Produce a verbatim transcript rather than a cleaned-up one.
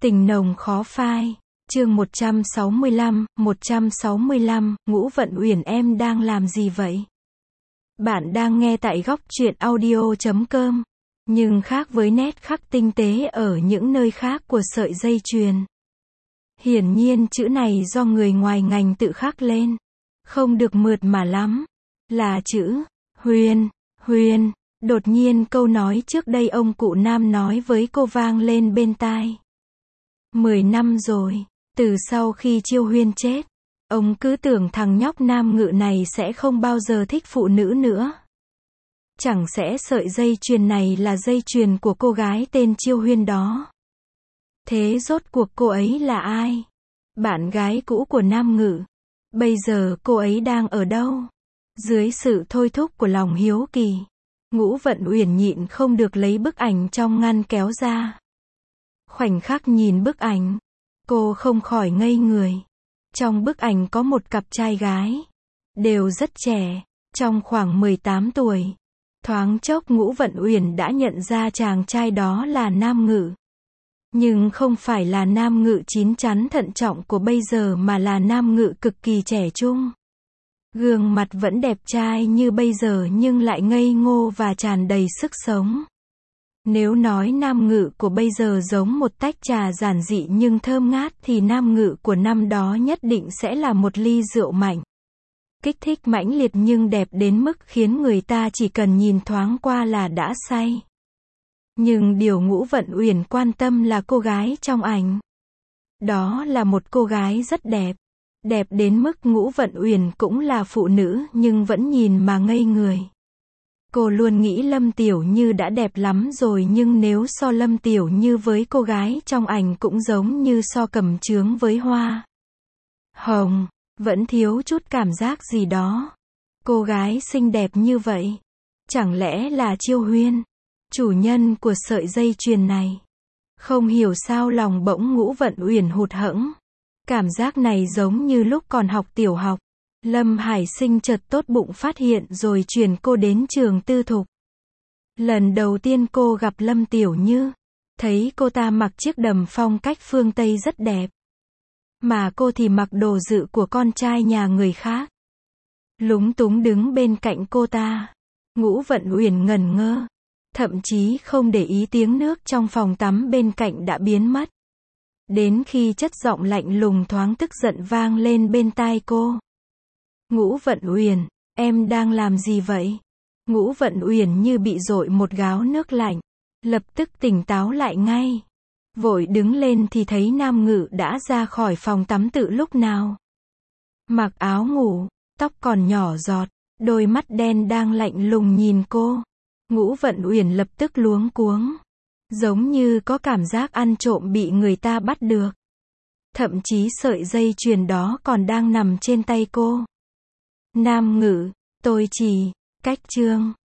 Tình nồng khó phai. Chương một trăm sáu mươi lăm, một trăm sáu mươi lăm, Ngũ Vận Uyển em đang làm gì vậy? Bạn đang nghe tại góc truyện audio chấm com. Nhưng khác với nét khắc tinh tế ở những nơi khác của sợi dây chuyền. Hiển nhiên chữ này do người ngoài ngành tự khắc lên. Không được mượt mà lắm. Là chữ Huyền, Huyền. Đột nhiên câu nói trước đây ông cụ Nam nói với cô vang lên bên tai. Mười năm rồi, từ sau khi Chiêu Huyên chết, ông cứ tưởng thằng nhóc Nam Ngự này sẽ không bao giờ thích phụ nữ nữa. Chẳng sẽ sợi dây chuyền này là dây chuyền của cô gái tên Chiêu Huyên đó. Thế rốt cuộc cô ấy là ai? Bạn gái cũ của Nam Ngự. Bây giờ cô ấy đang ở đâu? Dưới sự thôi thúc của lòng hiếu kỳ, Ngũ Vận Uyển nhịn không được lấy bức ảnh trong ngăn kéo ra. Khoảnh khắc nhìn bức ảnh, cô không khỏi ngây người. Trong bức ảnh có một cặp trai gái, đều rất trẻ, trong khoảng mười tám tuổi. Thoáng chốc Ngũ Vận Uyển đã nhận ra chàng trai đó là Nam Ngự. Nhưng không phải là Nam Ngự chín chắn thận trọng của bây giờ mà là Nam Ngự cực kỳ trẻ trung. Gương mặt vẫn đẹp trai như bây giờ nhưng lại ngây ngô và tràn đầy sức sống. Nếu nói Nam Ngự của bây giờ giống một tách trà giản dị nhưng thơm ngát thì Nam Ngự của năm đó nhất định sẽ là một ly rượu mạnh. Kích thích mãnh liệt nhưng đẹp đến mức khiến người ta chỉ cần nhìn thoáng qua là đã say. Nhưng điều Ngũ Vận Uyển quan tâm là cô gái trong ảnh. Đó là một cô gái rất đẹp. Đẹp đến mức Ngũ Vận Uyển cũng là phụ nữ nhưng vẫn nhìn mà ngây người. Cô luôn nghĩ Lâm Tiểu Như đã đẹp lắm rồi nhưng nếu so Lâm Tiểu Như với cô gái trong ảnh cũng giống như so Cẩm Chướng với hoa hồng, vẫn thiếu chút cảm giác gì đó. Cô gái xinh đẹp như vậy, chẳng lẽ là Chiêu Huyên, chủ nhân của sợi dây chuyền này? Không hiểu sao lòng bỗng Ngũ Vận Uyển hụt hẫng. Cảm giác này giống như lúc còn học tiểu học. Lâm Hải Sinh chợt tốt bụng phát hiện rồi chuyển cô đến trường tư thục. Lần đầu tiên cô gặp Lâm Tiểu Như, thấy cô ta mặc chiếc đầm phong cách phương Tây rất đẹp. Mà cô thì mặc đồ dự của con trai nhà người khác. Lúng túng đứng bên cạnh cô ta. Ngũ Vận Uyển ngẩn ngơ. Thậm chí không để ý tiếng nước trong phòng tắm bên cạnh đã biến mất. Đến khi chất giọng lạnh lùng thoáng tức giận vang lên bên tai cô. Ngũ Vận Uyển, em đang làm gì vậy? Ngũ Vận Uyển như bị dội một gáo nước lạnh. Lập tức tỉnh táo lại ngay. Vội đứng lên thì thấy Nam Ngự đã ra khỏi phòng tắm từ lúc nào. Mặc áo ngủ, tóc còn nhỏ giọt, đôi mắt đen đang lạnh lùng nhìn cô. Ngũ Vận Uyển lập tức luống cuống. Giống như có cảm giác ăn trộm bị người ta bắt được. Thậm chí sợi dây chuyền đó còn đang nằm trên tay cô. Nam Ngự, tôi chỉ, cách chương.